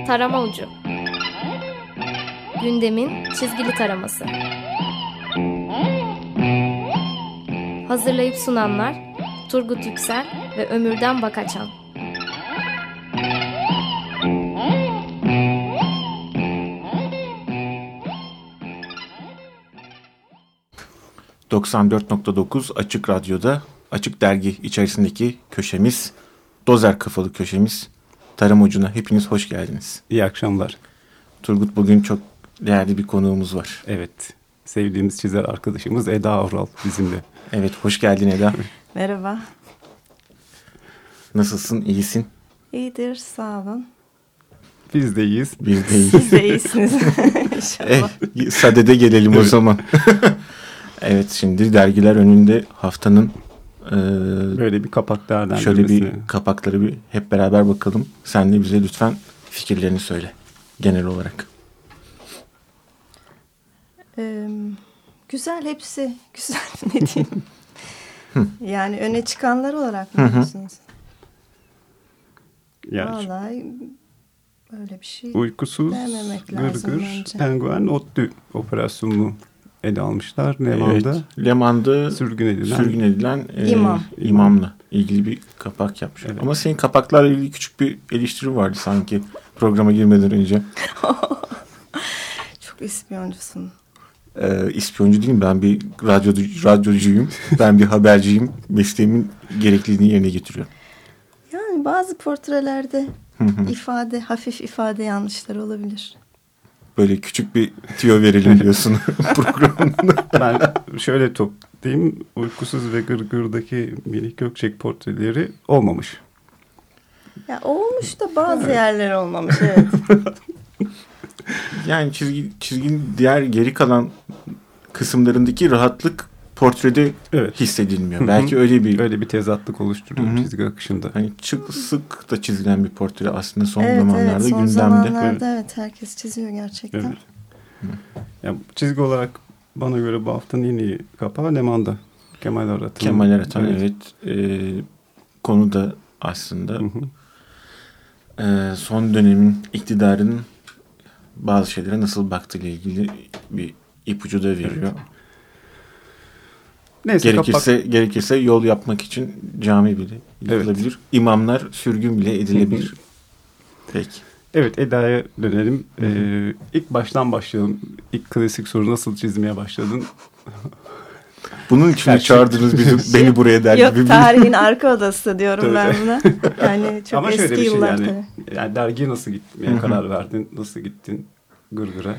Tarama Ucu. Gündemin çizgili taraması. Hazırlayıp sunanlar Turgut Yüksel ve Ömürden Bakaçan. ...94.9 Açık Radyo'da Açık Dergi içerisindeki köşemiz, Dozer Kafalı köşemiz Tarama Ucu'na hepiniz hoş geldiniz. İyi akşamlar. Turgut, bugün çok değerli bir konuğumuz var. Evet, sevdiğimiz çizer arkadaşımız Eda Avral bizimle. Evet, hoş geldin Eda. Merhaba. Nasılsın, iyisin? İyidir, sağ olun. Biz de iyiyiz. Biz de iyiyiz. Siz de iyisiniz inşallah. Sadede gelelim o zaman. Evet, şimdi dergiler önünde haftanın böyle bir kapak değerlendirmesi. Şöyle bir kapakları bir hep beraber bakalım. Sen de bize lütfen fikirlerini söyle genel olarak. Güzel, hepsi güzel, ne diyeyim. Yani öne çıkanlar olarak mı diyorsunuz? Yani vallahi öyle bir şey uykusuz, gırgır, penguen, ODTÜ operasyonunu ele almışlar. Leman'da sürgün edilen imamla ilgili bir kapak yapmış. Evet. Ama senin kapaklarla ilgili küçük bir eleştiri vardı sanki programa girmeden önce. Çok ispiyoncusun. İspiyoncu değilim, ben bir radyocuyum. Ben bir haberciyim. Mesleğimin gerekliliğini yerine getiriyorum. Yani bazı portrelerde hafif ifade yanlışları olabilir. Böyle küçük bir tüyo verelim diyorsun programında. Ben şöyle toplayayım. Uykusuz ve Gırgır'daki Melih Gökçek portreleri olmamış. Ya olmuş da bazı yerler olmamış, evet. Yani çizginin diğer geri kalan kısımlarındaki rahatlık portrede hissedilmiyor. Belki öyle bir tezatlık oluşturuyor çizgi akışında. Hani sık da çizilen bir portre aslında son zamanlarda son gündemde. Zamanlarda herkes çiziyor gerçekten. Evet. Yani çizgi olarak bana göre bu haftanın en iyi kapağı Leman'da. Kemal Arat'ın. Evet. Konu da aslında son dönemin iktidarının bazı şeylere nasıl baktığıyla ilgili bir ipucu da veriyor. Evet. Neyse, gerekirse yol yapmak için cami bile yapılabilir. Evet. İmamlar sürgün bile edilebilir. Peki. Evet, Eda'ya dönelim. İlk baştan başlayalım. İlk klasik soru, nasıl çizmeye başladın? Bunun için çağırdınız beni buraya der gibi. Yok, tarihin arka odası diyorum ben buna. Yani çok ama eski şöyle yıllar. Şey yani dergiye nasıl gitmeye karar verdin? Nasıl gittin Gırgır'a?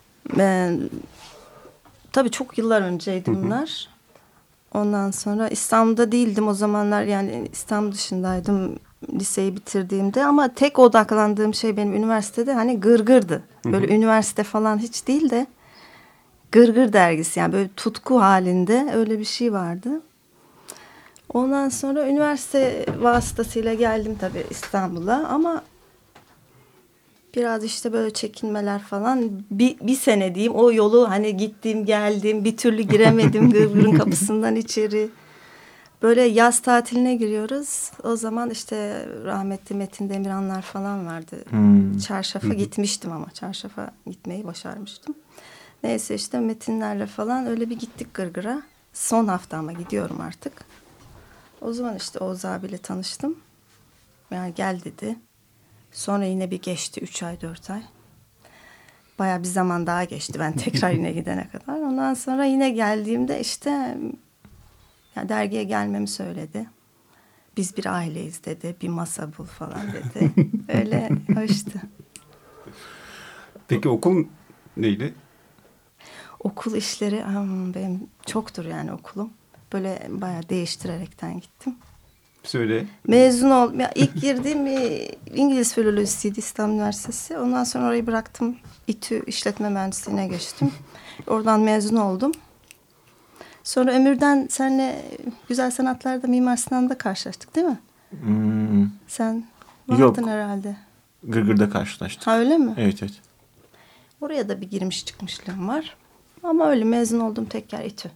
Tabii çok yıllar önceydi bunlar. Ondan sonra İstanbul'da değildim o zamanlar, yani İstanbul dışındaydım liseyi bitirdiğimde, ama tek odaklandığım şey benim üniversitede hani Gırgır'dı. Böyle üniversite falan hiç değil de Gırgır dergisi, yani böyle tutku halinde öyle bir şey vardı. Ondan sonra üniversite vasıtasıyla geldim tabii İstanbul'a, ama biraz işte böyle çekinmeler falan, bir sene diyeyim, o yolu hani gittim geldim bir türlü giremedim Gırgır'ın kapısından içeri. Böyle yaz tatiline giriyoruz. O zaman işte rahmetli Metin Demiranlar falan vardı. Çarşaf'a gitmiştim, ama Çarşaf'a gitmeyi başarmıştım. Neyse işte Metinlerle falan öyle bir gittik Gırgır'a. Son hafta ama gidiyorum artık. O zaman işte Oğuz abiyle tanıştım. Yani gel dedi. Sonra yine bir geçti 3 ay 4 ay. Bayağı bir zaman daha geçti ben tekrar yine gidene kadar. Ondan sonra yine geldiğimde işte ya dergiye gelmemi söyledi. Biz bir aileyiz dedi. Bir masa bul falan dedi. Öyle hoştu. Peki okul neydi? Okul işleri benim çoktur yani okulum. Böyle bayağı değiştirerekten gittim. Söyle. Mezun oldum. Ya ilk girdiğim İngiliz filolojisiydi, İstanbul Üniversitesi. Ondan sonra orayı bıraktım. İTÜ işletme mühendisliğine geçtim. Oradan mezun oldum. Sonra Ömür'den senle Güzel Sanatlar'da Mimar Sinan'da karşılaştık değil mi? Sen vardın herhalde. Gırgır'da karşılaştık. Ha, öyle mi? Evet. Oraya da bir girmiş çıkmışlığım var. Ama öyle mezun oldum tek yer İTÜ.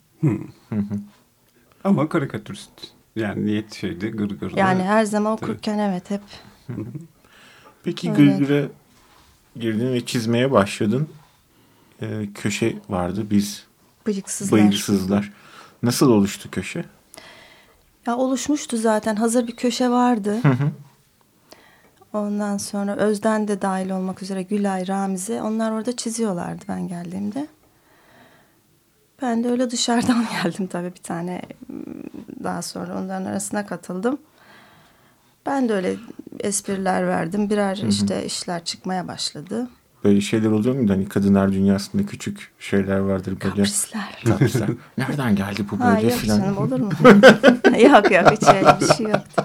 Ama karikatürist. Yani niyet şeydi Gırgır'da. Yani her zaman okurken evet hep. Peki Gırgır'a girdin ve çizmeye başladın. Köşe vardı. Biz Bıyıksızlar. Bıyıksızlar. Nasıl oluştu köşe? Ya oluşmuştu zaten. Hazır bir köşe vardı. Ondan sonra Özden de dahil olmak üzere Gülay, Ramize. Onlar orada çiziyorlardı ben geldiğimde. Ben de öyle dışarıdan geldim tabii bir tane. Daha sonra onların arasına katıldım. Ben de öyle espriler verdim. Birer işte işler çıkmaya başladı. Böyle şeyler oluyor mu? Hani kadınlar dünyasında küçük şeyler vardır böyle. Kaprisler. Nereden geldi bu böyle yok filan? canım, olur mu? yok hiç öyle bir şey yoktu.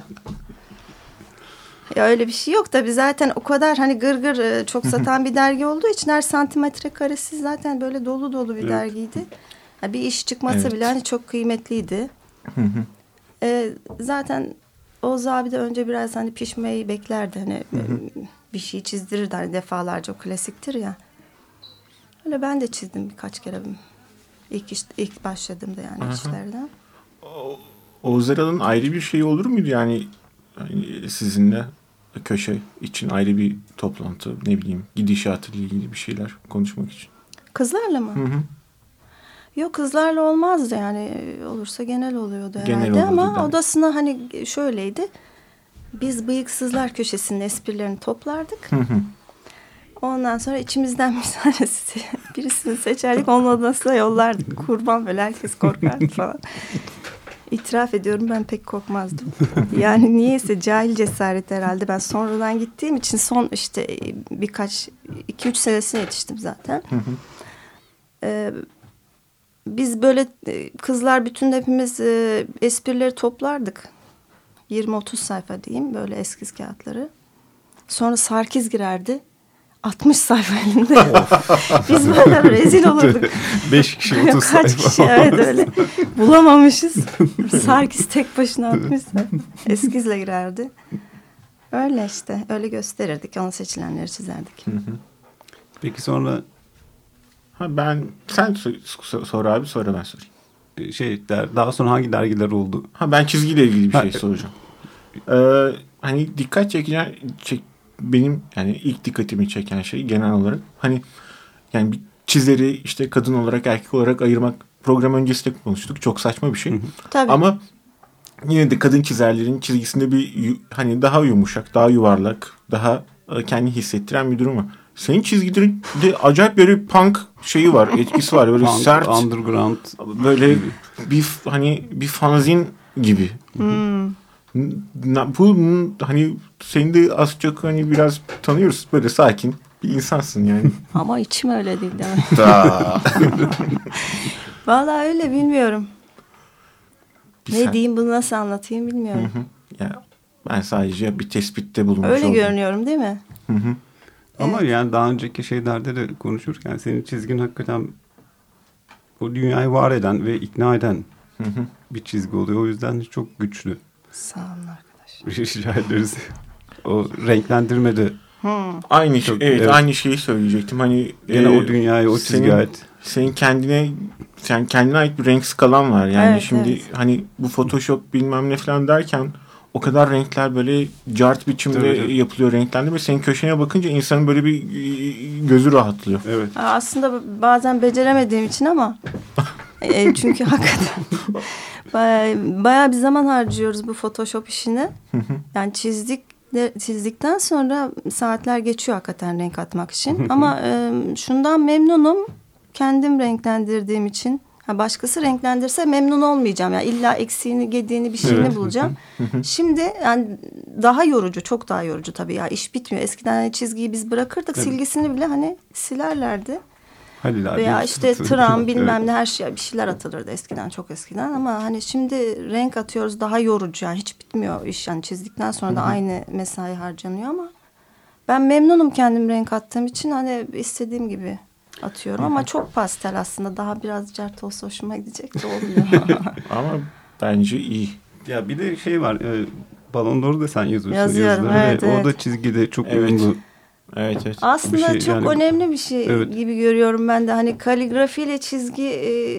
Ya öyle bir şey yok tabii, zaten o kadar hani gırgır çok satan bir dergi olduğu için her santimetre karesi zaten böyle dolu dolu bir dergiydi. Yani bir iş çıkması bile hani çok kıymetliydi. Zaten Oğuz abi de önce biraz hani pişmeyi beklerdi. Hani bir şey çizdirirdi hani defalarca, o klasiktir ya. Öyle ben de çizdim birkaç kere. İlk başladığımda yani işlerden. Oğuz Eral'ın ayrı bir şey olur muydu yani sizinle köşe için ayrı bir toplantı, ne bileyim gidişatıyla ilgili bir şeyler konuşmak için? Kızlarla mı? Yok, kızlarla olmazdı yani, olursa genel oluyordu herhalde ama odasına hani şöyleydi. Biz bıyıksızlar köşesinin esprilerini toplardık. Ondan sonra içimizden bir tanesi, birisini seçerdik, onun odasına yollardık. Kurban, böyle herkes korkardı falan. İtiraf ediyorum, ben pek korkmazdım. Yani niyeyse cahil cesaret herhalde. Ben sonradan gittiğim için son işte 2-3 senesine yetiştim zaten. Biz böyle kızlar bütün hepimiz esprileri toplardık. 20-30 sayfa diyeyim, böyle eskiz kağıtları. Sonra Sarkiz girerdi. 60 sayfa elinde. Biz böyle rezil olurduk. 5 kişi 30 sayfa. Kaç kişi, evet öyle. Bulamamışız. Sarkiz tek başına 60 sayfa. Eskizle girerdi. Öyle işte. Öyle gösterirdik. Onu seçilenleri çizerdik. Peki sonra... Sen sor abi, sonra ben sorayım. Daha sonra hangi dergiler oldu? Ben çizgiyle ilgili bir şey soracağım. Hani dikkat benim yani ilk dikkatimi çeken şey genel olarak hani yani bir çizeri işte kadın olarak erkek olarak ayırmak, program öncesinde konuştuk. Çok saçma bir şey. Tabii. Ama yine de kadın çizerlerin çizgisinde bir hani daha yumuşak, daha yuvarlak, daha kendini hissettiren bir durum var. Senin çizgilerin de acayip böyle punk şeyi var, etkisi var. Böyle punk, sert, underground, böyle bir fanzin gibi. Bu hani seni de az çok hani biraz tanıyoruz, böyle sakin bir insansın yani. Ama içim öyle değil, değil mi? Vallahi öyle, bilmiyorum. Ne diyeyim, bunu nasıl anlatayım bilmiyorum. Ya ben sadece bir tespitte bulunmuş öyle oldum. görünüyorum değil mi? Ama yani daha önceki şeylerde de konuşurken senin çizgin hakikaten o dünyayı var eden ve ikna eden bir çizgi oluyor. O yüzden çok güçlü. Sağ olun arkadaş. Rica ederiz. O renklendirmede. Aynı şey, evet, aynı şeyi söyleyecektim. Hani yine o dünyaya, o çizgiye ait. Senin kendine ait bir renk skalan var. Yani şimdi hani bu Photoshop bilmem ne falan derken o kadar renkler böyle cart biçimde yapılıyor, renklendirme. Senin köşene bakınca insanın böyle bir gözü rahatlıyor. Evet. Aslında bazen beceremediğim için ama çünkü hakikaten bayağı bir zaman harcıyoruz bu Photoshop işine. Yani çizdikten sonra saatler geçiyor hakikaten renk atmak için. Ama şundan memnunum, kendim renklendirdiğim için. Başkası renklendirse memnun olmayacağım. Yani illa eksiğini, gediğini, bir şeyini bulacağım. Şimdi yani daha yorucu, çok daha yorucu tabii ya. İş bitmiyor. Eskiden hani çizgiyi biz bırakırdık, silgisini bile hani silerlerdi. Veya işte tram bilmem ne, her şey, bir şeyler atılırdı eskiden, çok eskiden. Ama hani şimdi renk atıyoruz, daha yorucu. Yani hiç bitmiyor iş. Yani çizdikten sonra da aynı mesai harcanıyor ama ben memnunum kendim renk attığım için, hani istediğim gibi atıyorum ama çok pastel aslında, daha biraz cart olsa hoşuma gidecek de olmuyor. Ama bence iyi. Ya bir de şey var, Ballon d'Or'u da sen yazıyorsun. Yazıyorum, evet. O da çizgide çok uyumlu. Evet. Aslında çok yani, önemli bir şey gibi görüyorum ben de. Hani kaligrafiyle çizgi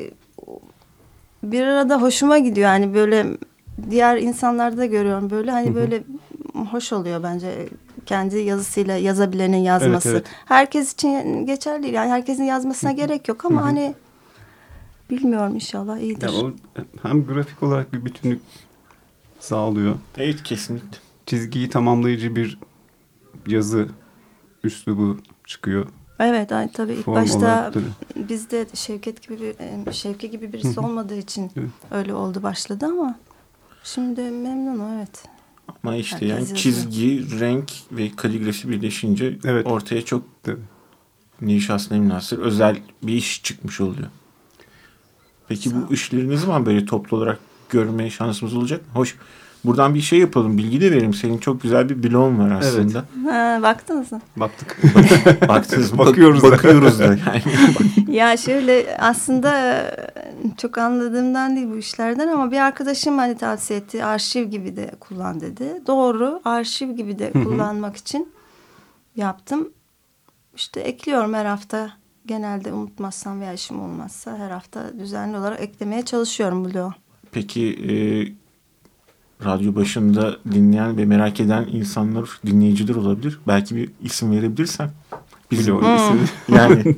bir arada hoşuma gidiyor. Hani böyle diğer insanlarda da görüyorum böyle. Hani böyle hoş oluyor bence. kendi yazısıyla yazabilenin yazması. Evet. Herkes için geçerli değil. Yani herkesin yazmasına gerek yok ama hani bilmiyorum, inşallah iyidir. Ya o hem grafik olarak bir bütünlük sağlıyor. Evet, kesinlikle. Çizgiyi tamamlayıcı bir yazı üslubu çıkıyor. Evet, tabii ilk Form başta olarak da. bizde Şevki gibi birisi olmadığı için Evet. öyle oldu, başladı ama şimdi memnunum, evet. Ama işte Herkes yani yazıyor. çizgi, renk ve kaligrafi birleşince Evet. ortaya çok Tabii. nişasına münhasır özel bir iş çıkmış oluyor. Peki Sağ ol. bu işleri ne zaman böyle toplu olarak görme şansımız olacak mı? Hoş. Buradan bir şey yapalım. Bilgi de verelim. Senin çok güzel bir blogun var aslında. Ha, baktınız mı? Baktık. Baktınız mı? Bakıyoruz da. Bakıyoruz da. Yani. Ya şöyle, aslında çok anladığımdan değil bu işlerden ama bir arkadaşım hani tavsiye etti. Arşiv gibi de kullan dedi. Doğru, arşiv gibi de kullanmak için yaptım. İşte ekliyorum her hafta. Genelde unutmazsam veya işim olmazsa her hafta düzenli olarak eklemeye çalışıyorum bloğa. Peki radyo başında dinleyen ve merak eden insanlar, dinleyiciler olabilir. Belki bir isim verebilirsen. Bizim yani.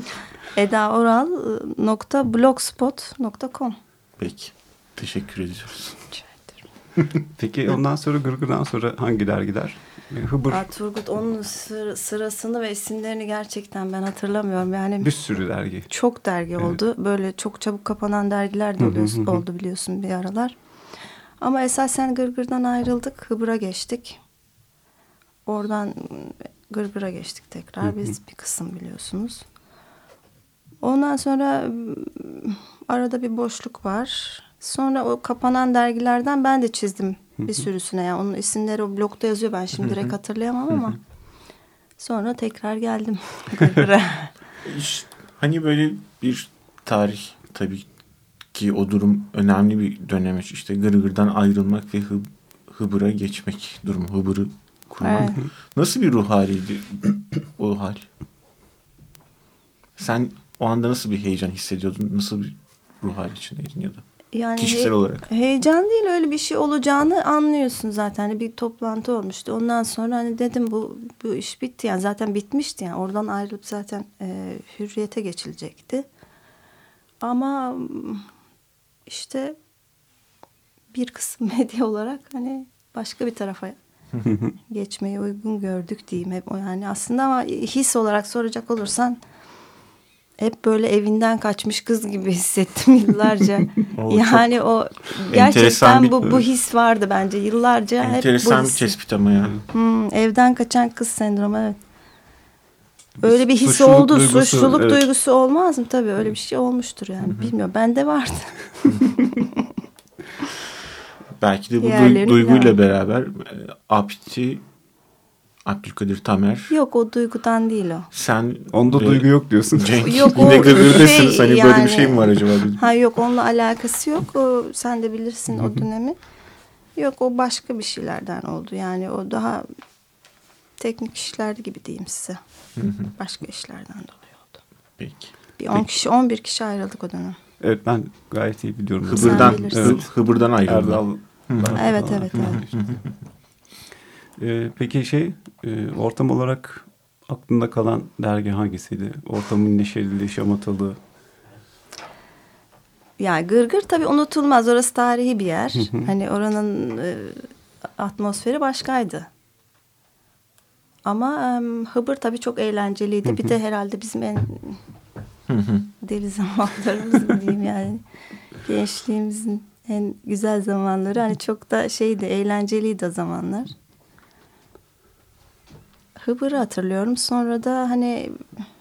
edaoral.blogspot.com. Peki. Teşekkür ediyoruz. Peki ondan sonra Gırgır'dan sonra hangi dergiler? Hıbır. Turgut, onun sırasını ve isimlerini gerçekten ben hatırlamıyorum. Yani Bir sürü dergi. çok dergi oldu. Böyle çok çabuk kapanan dergiler de oldu biliyorsun bir aralar. Ama esasen Gırgır'dan ayrıldık. Hıbır'a geçtik. Oradan Gırgır'a geçtik tekrar. Biz bir kısım biliyorsunuz. Ondan sonra arada bir boşluk var. Sonra o kapanan dergilerden ben de çizdim bir sürüsüne. Yani onun isimleri o blogda yazıyor. Ben şimdi direkt hatırlayamam ama sonra tekrar geldim Gırgır'a. Hani böyle bir tarih, tabii ki o durum önemli bir dönemeç. İşte Gırgır'dan ayrılmak ve Hıbır'a geçmek durumu. Hıbır'ı kurmak. Evet. Nasıl bir ruh haliydi o hal? Sen o anda nasıl bir heyecan hissediyordun? Nasıl bir ruh hali içindeydin ya da? Yani Kişisel olarak. Heyecan değil, öyle bir şey olacağını anlıyorsun zaten. Hani bir toplantı olmuştu. Ondan sonra hani dedim bu iş bitti. Yani zaten bitmişti. Yani oradan ayrılıp zaten hürriyete geçilecekti. Ama işte bir kısım medya olarak hani başka bir tarafa geçmeyi uygun gördük diyeyim. Hep o yani aslında, ama his olarak soracak olursan hep böyle evinden kaçmış kız gibi hissettim yıllarca. Yani o gerçekten bu his vardı bence yıllarca. Enteresan hep bir tespit ama ya. Evden kaçan kız sendromu, evet. Öyle bir his Suçluluk oldu. duygusu, Suçluluk evet. duygusu olmaz mı? Tabii öyle bir şey olmuştur yani. Bilmiyorum. Bende vardı. Belki de bu Diğerleri duyguyla yani. beraber Abdülkadir Tamer. Yok, o duygudan değil o. Sen Onda duygu yok diyorsun. Cenk, Yok, yine o Gırgır'dasınız. Hani böyle bir yani- şey mi var acaba? Ha yok, onunla alakası yok. O, sen de bilirsin o dönemi. Yok, o başka bir şeylerden oldu. Yani o daha teknik işler gibi diyeyim size. Başka işlerden dolayı oldu. Peki. Bir 10 kişi, 11 kişi ayrıldık o dönem. Evet, ben gayet iyi biliyorum. Hıbır'dan, Sen bilirsin. Hıbır'dan ayrıldı. Erdal. Evet. Peki ortam olarak aklında kalan dergi hangisiydi? Ortamın neşeli, şamatalı. Yani Gırgır tabii unutulmaz. Orası tarihi bir yer. Hani oranın atmosferi başkaydı. Ama Hıbır tabii çok eğlenceliydi. Bir de herhalde bizim en deli zamanlarımız mı diyeyim yani. Gençliğimizin en güzel zamanları. Hani çok da eğlenceliydi o zamanlar. Hıbır'ı hatırlıyorum. Sonra da hani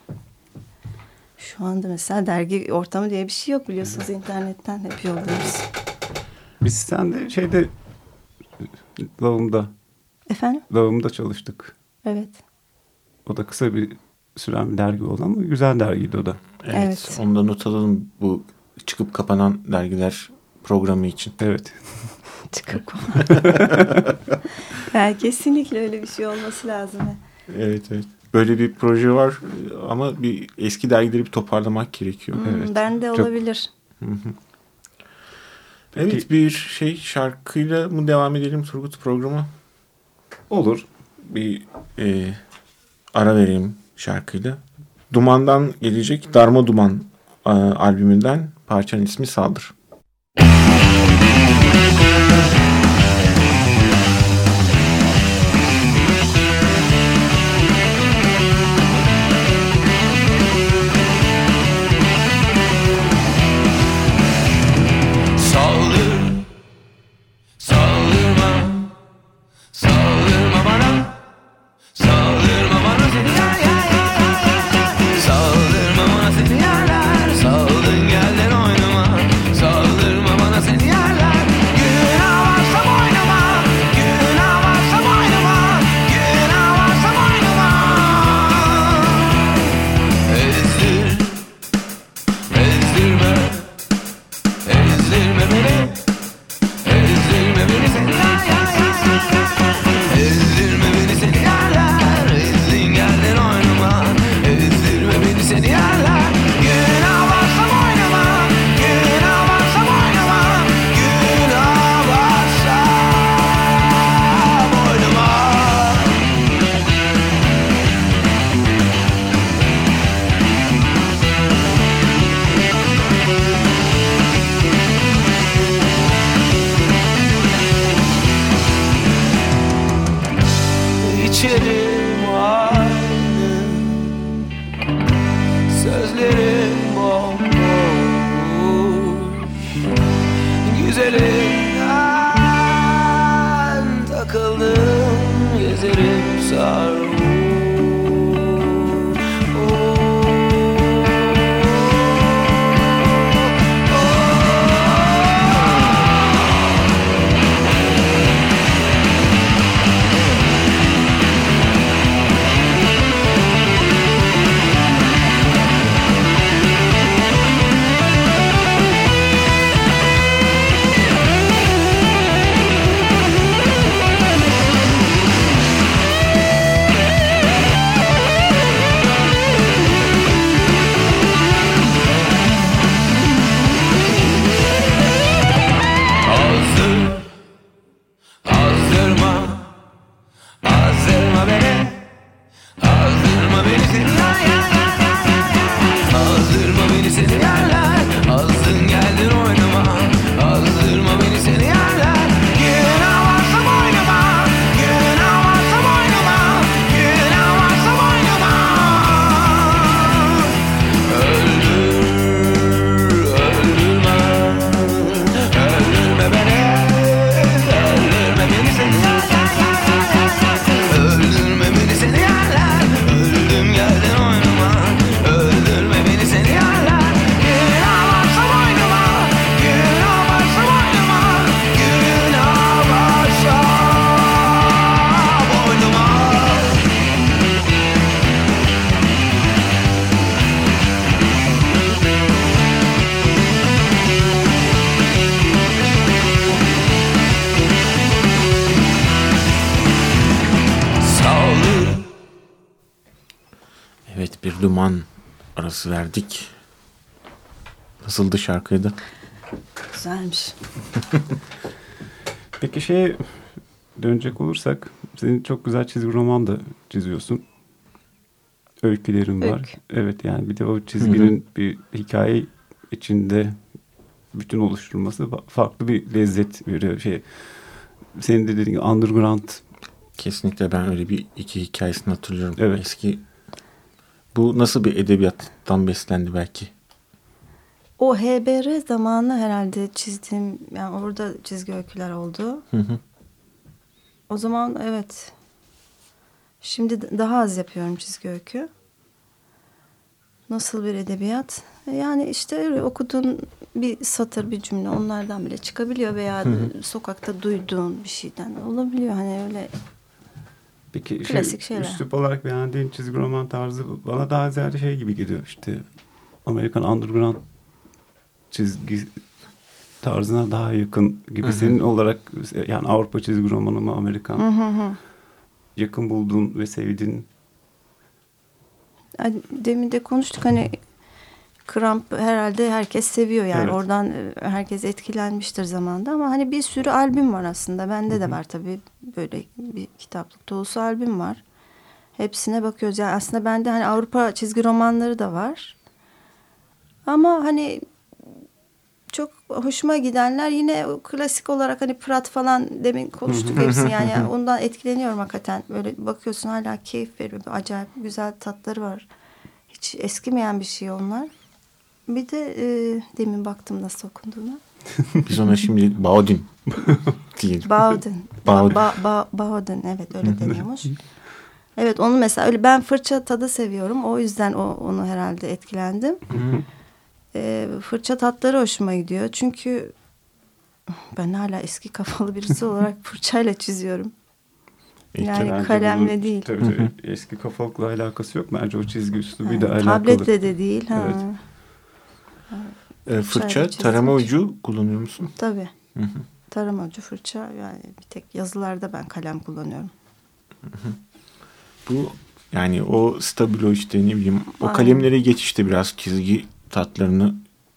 şu anda mesela dergi ortamı diye bir şey yok biliyorsunuz. İnternetten hep yolluyoruz. Biz sen de Efendim? Lağım'da çalıştık. Evet. O da kısa bir süren bir dergi oldu ama güzel dergiydi o da. Evet. Onu da not alalım bu çıkıp kapanan dergiler programı için. Evet. Çıkıp yani kesinlikle öyle bir şey olması lazım. Evet. Böyle bir proje var ama bir eski dergileri bir toparlamak gerekiyor. Evet. Ben de Çok- olabilir. Evet, bir şarkıyla mı devam edelim Turgut programa? Olur. bir ara vereyim şarkıyla. Duman'dan gelecek Darma Duman albümünden parçanın ismi Saldır. Duman arası verdik. Nasıldı şarkıydı? Güzelmiş. Peki dönecek olursak, senin çok güzel çizgi roman da çiziyorsun. Öykülerin var. Evet, yani bir de o çizginin bir hikaye içinde bütün oluşturması farklı bir lezzet veriyor. Senin de dediğin gibi underground. Kesinlikle, ben öyle bir iki hikayesini hatırlıyorum. Evet. Eski. Bu nasıl bir edebiyattan beslendi belki? O HBR zamanı herhalde çizdiğim, yani orada çizgi öyküler oldu. O zaman evet. Şimdi daha az yapıyorum çizgi öykü. Nasıl bir edebiyat? Yani işte öyle okuduğun bir satır, bir cümle onlardan bile çıkabiliyor veya sokakta duyduğun bir şeyden olabiliyor. Hani öyle. Peki klasik şeyler. Üslup olarak beğendiğin çizgi roman tarzı bana daha ziyade gibi geliyor, işte Amerikan underground çizgi tarzına daha yakın gibi. Senin olarak yani Avrupa çizgi romanı mı, Amerikan yakın bulduğun ve sevdiğin? Demin de konuştuk, hani Kramp herhalde herkes seviyor yani. Evet. Oradan herkes etkilenmiştir zamanda ama hani bir sürü albüm var aslında. Bende de var tabii, böyle bir kitaplık dolusu albüm var. Hepsine bakıyoruz. Yani aslında bende hani Avrupa çizgi romanları da var. Ama hani çok hoşuma gidenler yine klasik olarak hani Prat falan, demin konuştuk hepsi yani ondan etkileniyorum hakikaten. Böyle bakıyorsun hala keyif veriyor. Acayip güzel tatları var. Hiç eskimeyen bir şey onlar. Bir de demin baktım nasıl okunduğuna. Biz ona şimdi Baudin diyelim. Baudin. Baudin, evet öyle deniyormuş. Evet, onu mesela öyle, ben fırça tadı seviyorum. O yüzden onu herhalde etkilendim. Fırça tatları hoşuma gidiyor. Çünkü ben hala eski kafalı birisi olarak fırçayla çiziyorum. Yani Bence kalemle bunun, değil. Tabii eski kafalıkla alakası yok. Bence o çizgi üslubuyla alakalı. Tabletle de değil. Ha. Fırça, Fırçayla tarama çizdim. ucu kullanıyor musun? Tabii. Tarama ucu, fırça, yani bir tek yazılarda ben kalem kullanıyorum. Bu yani o stabilo işte ne bileyim o kalemlere geçişte biraz çizgi tatlarını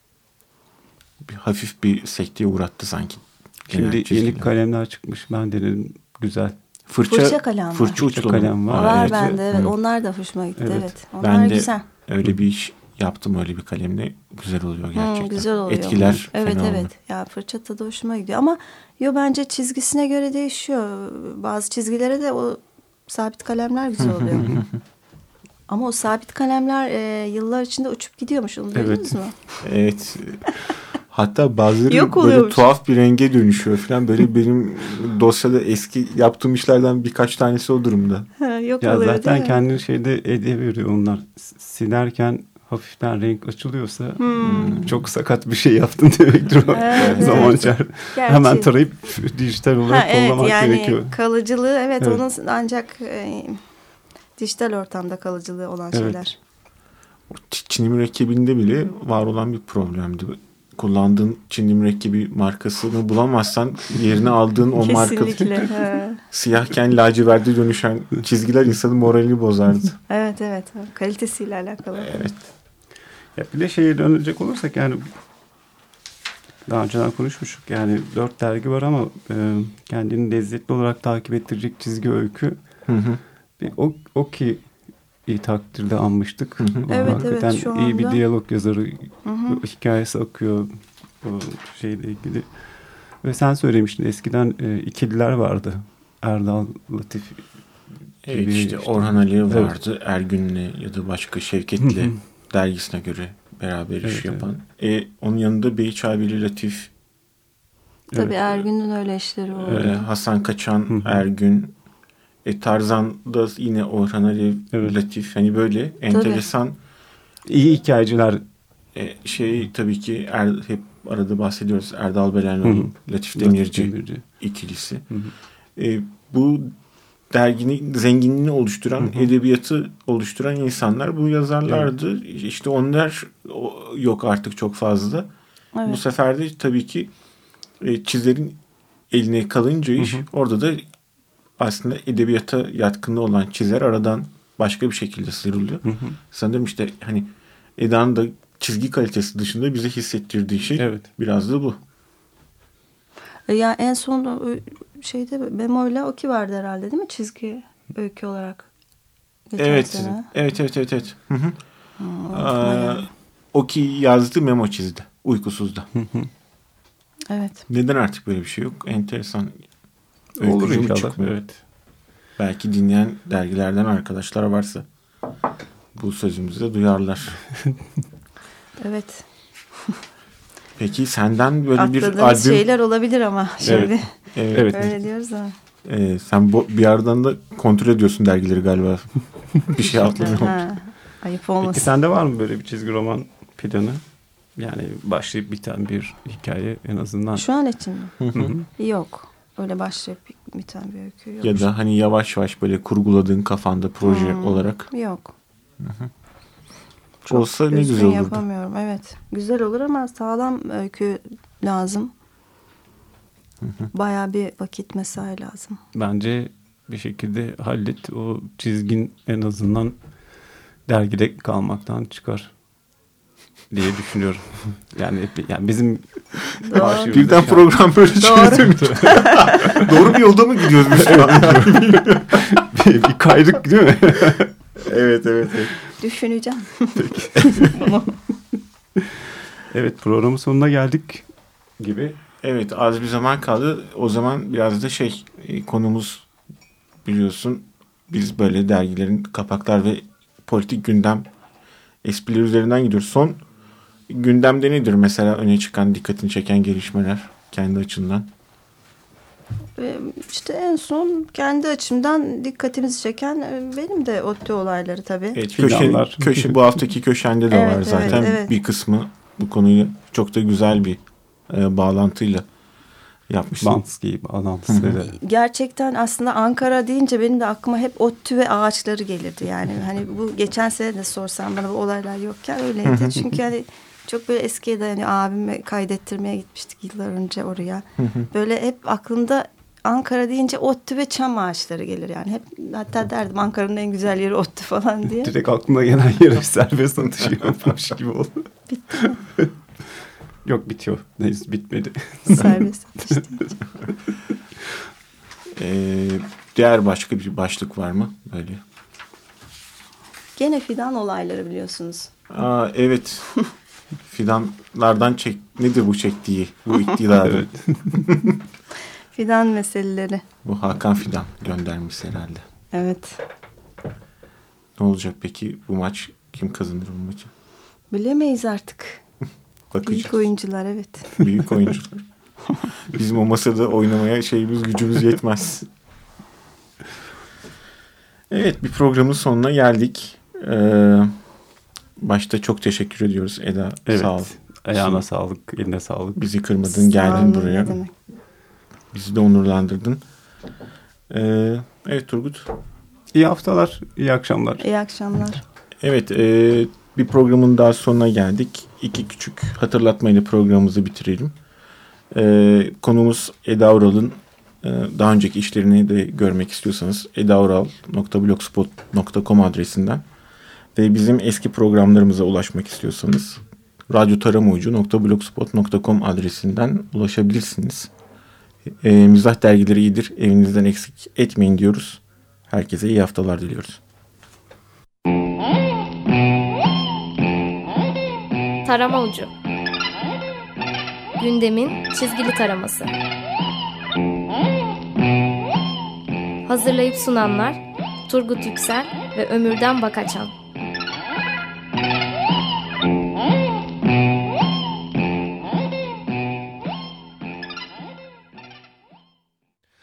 hafif bir sekteye uğrattı sanki. Şimdi yeni kalemler çıkmış. Ben denedim. Güzel. Fırça kalem var. Fırça uçlu kalem var. Var evet. bende, evet. Onlar da hoşuma gitti. Evet. Evet. Onlar Ben de güzel. öyle bir iş yaptım, öyle bir kalemle. Güzel oluyor gerçekten. Güzel oluyor. Etkiler Evet, fena evet. olmuyor. Ya fırça tadı hoşuma gidiyor ama bence çizgisine göre değişiyor. Bazı çizgilere de o sabit kalemler güzel oluyor. Ama o sabit kalemler yıllar içinde uçup gidiyormuş. Onu duydunuz mu? Evet. Hatta bazıları Yok böyle oluyormuş. tuhaf bir renge dönüşüyor falan. Böyle benim dosyada eski yaptığım işlerden birkaç tanesi o durumda. Yok Ya oluyor, zaten değil mi? kendini şeyde ediveriyor onlar. Silerken hafiften renk açılıyorsa çok sakat bir şey yaptın demektir o zaman içer. Hemen tarayıp dijital olarak kollamak yani gerekiyor. Kalıcılığı evet. Evet. Onun ancak dijital ortamda kalıcılığı olan Evet. şeyler. Çinli mürekkebinde bile var olan bir problemdi. Kullandığın Çinli mürekkebi markasını bulamazsan yerine aldığın o marka Kesinlikle. siyahken laciverde dönüşen çizgiler insanın moralini bozardı. Evet. Kalitesiyle alakalı. Evet. Ya bir de şeye dönecek olursak yani daha önceden konuşmuştuk. Yani 4 dergi var ama kendini lezzetli olarak takip ettirecek çizgi öykü. O ki iyi takdirde anmıştık. Evet, hakikaten şu iyi bir anda. diyalog yazarı. Hikayesi akıyor o şeyle ilgili. Ve sen söylemiştin eskiden ikililer vardı. Erdal Latif Evet, gibi işte Orhan Ali Evet. vardı. Ergün'le ya da başka Şevket'le dergisine göre beraber iş Evet, yapan. Onun yanında Beyiç abiyle Latif, Tabii Ergün'ün öyle işleri oldu. Hasan Kaçan, Ergün, Tarzan'da yine Orhan Ali, Evet. Latif. Hani böyle enteresan iyi hikayeciler. tabii ki hep arada bahsediyoruz. Erdal Belenli, Latif Demirci ikilisi. Bu derginin zenginliğini oluşturan, edebiyatı oluşturan insanlar bu yazarlardı. Evet. İşte onlar yok artık çok fazla. Evet. Bu sefer de tabii ki çizerin eline kalınca iş, orada da aslında edebiyata yatkınlığı olan çizer aradan başka bir şekilde sıyrılıyor. Sanırım işte hani Eda'nın da çizgi kalitesi dışında bize hissettirdiği şey biraz da bu. Ya en son şeyde Memo'yla Oki vardı herhalde, değil mi? Çizgi öykü olarak. Evet. Sene. Evet. Oki yazdı, Memo çizdi. Uykusuz'da. Evet. Neden artık böyle bir şey yok? Enteresan. Olur inşallah. Çıkmıyor. Evet. Belki dinleyen dergilerden arkadaşlar varsa bu sözümüzü de duyarlar. Evet. Peki senden böyle atladığımız bir albüm... şeyler olabilir ama şimdi. Evet. Öyle diyoruz ama. Sen bir yerden de kontrol ediyorsun dergileri galiba. Bir şey atladın. Ayıp olmasın. Peki sende var mı böyle bir çizgi roman planı? Yani başlayıp biten bir hikaye en azından. Şu an için mi? Yok. Öyle başlayıp biten bir öykü yok. Ya da hani yavaş yavaş böyle kurguladığın kafanda proje olarak. Yok. Olsa ne güzel olurdu. Yapamıyorum. Evet. Güzel olur ama sağlam öykü lazım. Bayağı bir vakit, mesai lazım. Bence bir şekilde hallet. O çizgin en azından dergide kalmaktan çıkar. diye düşünüyorum. Yani bizim Doğru. Birden program böyle çözüm. Doğru bir yolda mı gidiyoruz biz şu an? bir kaydık değil mi? Evet. Düşüneceğim. Evet, programın sonuna geldik gibi. Evet, az bir zaman kaldı. O zaman biraz da konumuz, biliyorsun, biz böyle dergilerin kapaklar ve politik gündem esprileri üzerinden gidiyoruz. Son gündemde nedir mesela öne çıkan, dikkatini çeken gelişmeler kendi açından? İşte en son kendi açımdan dikkatimizi çeken benim de ODTÜ olayları tabii. Evet, köşe bu haftaki köşende de Evet, var zaten. evet. Bir kısmı bu konuyu çok da güzel bir bağlantıyla yapmışsın. Bansky bağlantısıyla. Gerçekten aslında Ankara deyince benim de aklıma hep ODTÜ ve ağaçları gelirdi. Yani hani bu geçen sene de sorsam bana bu olaylar yokken öyleydi. Çünkü hani çok böyle eskiye dayanıyor. Abime kaydettirmeye gitmiştik yıllar önce oraya. Böyle hep aklımda Ankara deyince ODTÜ ve çam ağaçları gelir yani. Hep hatta derdim Ankara'nın en güzel yeri ODTÜ falan diye. Direkt aklıma gelen yere serbest satış yapmış gibi oldu. Bitti mi? Yok, bitiyor. Neyse, bitmedi. Serbest satış deyince. Diğer başka bir başlık var mı böyle? Gene fidan olayları biliyorsunuz. Evet. Fidanlardan nedir bu çektiği? Bu iktidarı. Evet. Fidan meseleleri. Bu Hakan Fidan göndermiş herhalde. Evet. Ne olacak peki bu maç? Kim kazanır bu maçı? Bilemeyiz artık. Bakacağız. Büyük oyuncular, evet. Büyük oyuncular. Bizim o masada oynamaya gücümüz yetmez. Evet, bir programın sonuna geldik. Başta çok teşekkür ediyoruz Eda. Evet. Sağ ol. Ayağına sağlık, eline sağlık. Bizi kırmadın, geldin buraya. Bizi de onurlandırdın. Evet Turgut. İyi haftalar, iyi akşamlar. İyi akşamlar. Evet, bir programın daha sonuna geldik. 2 küçük hatırlatmayla programımızı bitirelim. Konumuz Eda Ural'ın daha önceki işlerini de görmek istiyorsanız edaural.blogspot.com adresinden ve bizim eski programlarımıza ulaşmak istiyorsanız radyotaramucu.blogspot.com adresinden ulaşabilirsiniz. Mizah dergileri iyidir, evinizden eksik etmeyin diyoruz. Herkese iyi haftalar diliyoruz. Tarama Ucu. Gündemin çizgili taraması. Hazırlayıp sunanlar Turgut Yüksel ve Ömürden Bakaçan.